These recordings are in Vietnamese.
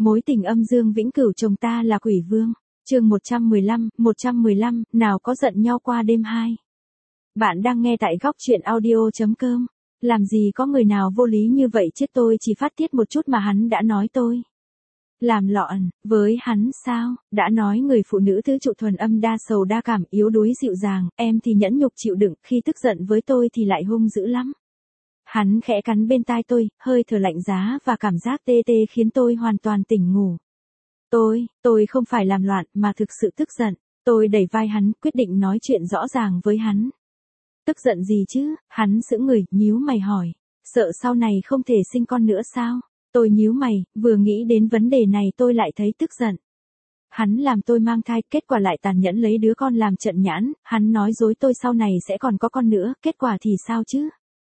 mối tình âm dương vĩnh cửu chồng ta là quỷ vương. Chương 115, nào có giận nhau qua đêm 2. Bạn đang nghe tại góc truyện audio.com. Làm gì có người nào vô lý như vậy chứ, tôi chỉ phát tiết một chút mà hắn đã nói tôi làm loạn với hắn sao? Đã nói người phụ nữ thứ trụ thuần âm đa sầu đa cảm, yếu đuối dịu dàng, em thì nhẫn nhục chịu đựng, khi tức giận với tôi thì lại hung dữ lắm. Hắn khẽ cắn bên tai tôi, hơi thở lạnh giá và cảm giác tê tê khiến tôi hoàn toàn tỉnh ngủ. Tôi không phải làm loạn mà thực sự tức giận. Tôi đẩy vai hắn, quyết định nói chuyện rõ ràng với hắn. Tức giận gì chứ? Hắn sững người, nhíu mày hỏi. Sợ sau này không thể sinh con nữa sao? Tôi nhíu mày, vừa nghĩ đến vấn đề này tôi lại thấy tức giận. Hắn làm tôi mang thai, kết quả lại tàn nhẫn lấy đứa con làm trận nhãn, hắn nói dối tôi sau này sẽ còn có con nữa, kết quả thì sao chứ?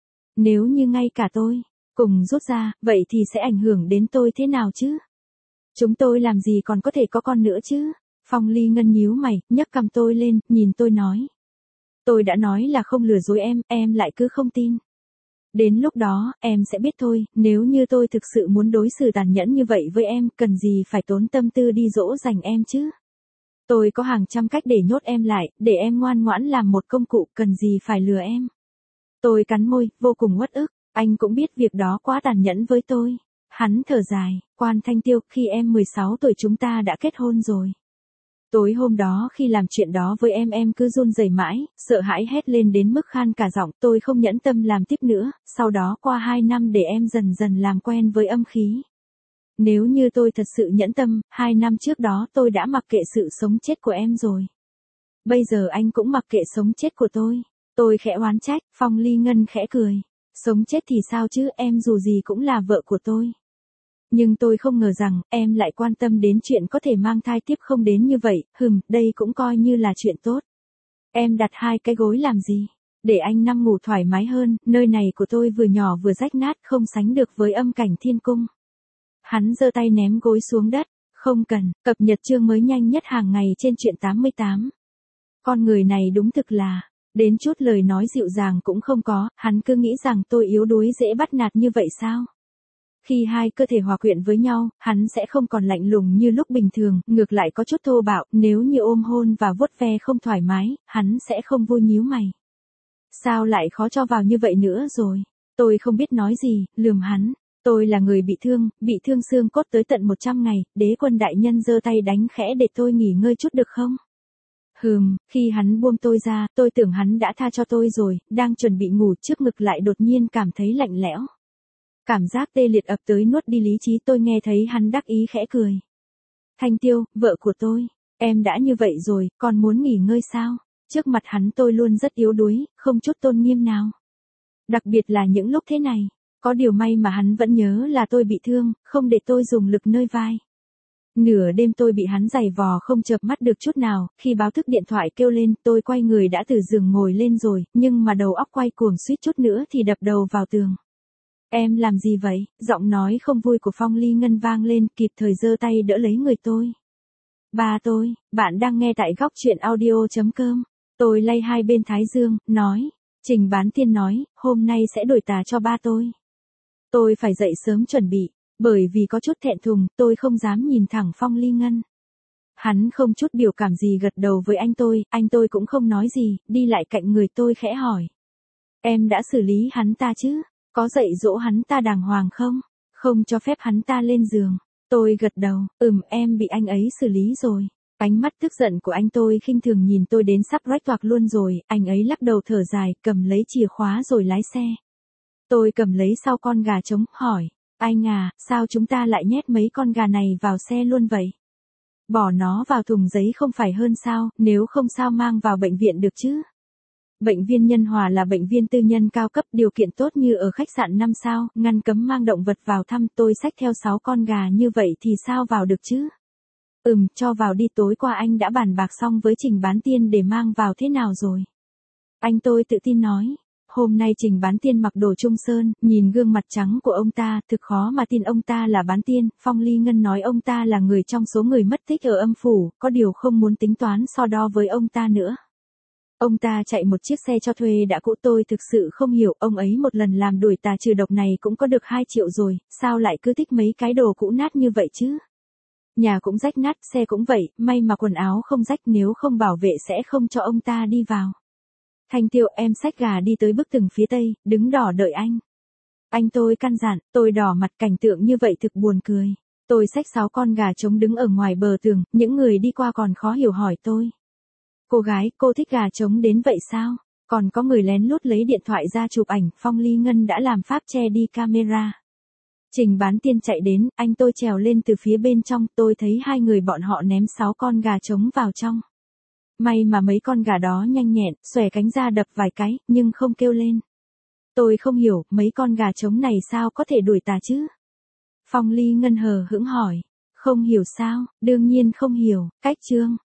Nếu như ngay cả tôi cùng rút ra, vậy thì sẽ ảnh hưởng đến tôi thế nào chứ? Chúng tôi làm gì còn có thể có con nữa chứ? Phong Ly Ngân nhíu mày, nhấc cằm tôi lên, nhìn tôi nói. Tôi đã nói là không lừa dối em lại cứ không tin. Đến lúc đó, em sẽ biết thôi, nếu như tôi thực sự muốn đối xử tàn nhẫn như vậy với em, cần gì phải tốn tâm tư đi dỗ dành em chứ? Tôi có hàng trăm cách để nhốt em lại, để em ngoan ngoãn làm một công cụ, cần gì phải lừa em? Tôi cắn môi, vô cùng uất ức, anh cũng biết việc đó quá tàn nhẫn với tôi. Hắn thở dài, Quan Thanh Tiêu, khi em 16 tuổi chúng ta đã kết hôn rồi. Tối hôm đó khi làm chuyện đó với em cứ run rẩy mãi, sợ hãi hét lên đến mức khan cả giọng, tôi không nhẫn tâm làm tiếp nữa, sau đó qua 2 năm để em dần dần làm quen với âm khí. Nếu như tôi thật sự nhẫn tâm, 2 năm trước đó tôi đã mặc kệ sự sống chết của em rồi. Bây giờ anh cũng mặc kệ sống chết của tôi. Tôi khẽ oán trách, Phong Ly Ngân khẽ cười. Sống chết thì sao chứ, em dù gì cũng là vợ của tôi. Nhưng tôi không ngờ rằng, em lại quan tâm đến chuyện có thể mang thai tiếp không đến như vậy, đây cũng coi như là chuyện tốt. Em đặt 2 cái gối làm gì? Để anh nằm ngủ thoải mái hơn, nơi này của tôi vừa nhỏ vừa rách nát, không sánh được với âm cảnh thiên cung. Hắn giơ tay ném gối xuống đất, không cần, cập nhật chương mới nhanh nhất hàng ngày trên truyện 88. Con người này đúng thực là, đến chút lời nói dịu dàng cũng không có, hắn cứ nghĩ rằng tôi yếu đuối dễ bắt nạt như vậy sao? Khi hai cơ thể hòa quyện với nhau, hắn sẽ không còn lạnh lùng như lúc bình thường, ngược lại có chút thô bạo, nếu như ôm hôn và vuốt ve không thoải mái, hắn sẽ không vui nhíu mày. Sao lại khó cho vào như vậy nữa rồi? Tôi không biết nói gì, lườm hắn. Tôi là người bị thương xương cốt tới tận 100 ngày, Đế Quân đại nhân giơ tay đánh khẽ để tôi nghỉ ngơi chút được không? Khi hắn buông tôi ra, tôi tưởng hắn đã tha cho tôi rồi, đang chuẩn bị ngủ trước ngực lại đột nhiên cảm thấy lạnh lẽo. Cảm giác tê liệt ập tới nuốt đi lý trí, tôi nghe thấy hắn đắc ý khẽ cười. Thanh Tiêu, vợ của tôi, em đã như vậy rồi, còn muốn nghỉ ngơi sao? Trước mặt hắn tôi luôn rất yếu đuối, không chút tôn nghiêm nào. Đặc biệt là những lúc thế này, có điều may mà hắn vẫn nhớ là tôi bị thương, không để tôi dùng lực nơi vai. Nửa đêm tôi bị hắn giày vò không chợp mắt được chút nào, khi báo thức điện thoại kêu lên, tôi quay người đã từ giường ngồi lên rồi, nhưng mà đầu óc quay cuồng suýt chút nữa thì đập đầu vào tường. Em làm gì vậy? Giọng nói không vui của Phong Ly Ngân vang lên, kịp thời giơ tay đỡ lấy người tôi. Ba tôi, bạn đang nghe tại góc truyện audio.com. Tôi lay hai bên thái dương, nói, Trình Bán Tiên nói, hôm nay sẽ đổi tà cho ba tôi. Tôi phải dậy sớm chuẩn bị, bởi vì có chút thẹn thùng, tôi không dám nhìn thẳng Phong Ly Ngân. Hắn không chút biểu cảm gì gật đầu với anh tôi cũng không nói gì, đi lại cạnh người tôi khẽ hỏi. Em đã xử lý hắn ta chứ? Có dạy dỗ hắn ta đàng hoàng không? Không cho phép hắn ta lên giường. Tôi gật đầu, em bị anh ấy xử lý rồi. Ánh mắt tức giận của anh tôi khinh thường nhìn tôi đến sắp rách toạc luôn rồi, anh ấy lắc đầu thở dài, cầm lấy chìa khóa rồi lái xe. Tôi cầm lấy sau con gà trống, hỏi, anh à, sao chúng ta lại nhét mấy con gà này vào xe luôn vậy? Bỏ nó vào thùng giấy không phải hơn sao, nếu không sao mang vào bệnh viện được chứ? Bệnh viện Nhân Hòa là bệnh viện tư nhân cao cấp, điều kiện tốt như ở khách sạn 5 sao, ngăn cấm mang động vật vào thăm, tôi xách theo 6 con gà như vậy thì sao vào được chứ? Cho vào đi, tối qua anh đã bàn bạc xong với Trình Bán Tiên để mang vào thế nào rồi? Anh tôi tự tin nói. Hôm nay Trình Bán Tiên mặc đồ trung sơn, nhìn gương mặt trắng của ông ta, thực khó mà tin ông ta là Bán Tiên. Phong Ly Ngân nói ông ta là người trong số người mất tích ở âm phủ, có điều không muốn tính toán so đo với ông ta nữa. Ông ta chạy một chiếc xe cho thuê đã cũ, tôi thực sự không hiểu, ông ấy một lần làm đuổi tà trừ độc này cũng có được 2 triệu rồi, sao lại cứ thích mấy cái đồ cũ nát như vậy chứ? Nhà cũng rách nát, xe cũng vậy, may mà quần áo không rách, nếu không bảo vệ sẽ không cho ông ta đi vào. Thanh Tiêu, em xách gà đi tới bức tường phía tây, đứng đỏ đợi anh. Anh tôi căn dặn, tôi đỏ mặt, cảnh tượng như vậy thực buồn cười. Tôi xách 6 con gà trống đứng ở ngoài bờ tường, những người đi qua còn khó hiểu hỏi tôi. Cô gái, cô thích gà trống đến vậy sao? Còn có người lén lút lấy điện thoại ra chụp ảnh, Phong Ly Ngân đã làm pháp che đi camera. Trình Bán Tiên chạy đến, anh tôi trèo lên từ phía bên trong, tôi thấy hai người bọn họ ném 6 con gà trống vào trong. May mà mấy con gà đó nhanh nhẹn, xòe cánh ra đập vài cái, nhưng không kêu lên. Tôi không hiểu, mấy con gà trống này sao có thể đuổi tà chứ? Phong Ly Ngân hờ hững hỏi. Không hiểu sao, đương nhiên không hiểu, cách chương.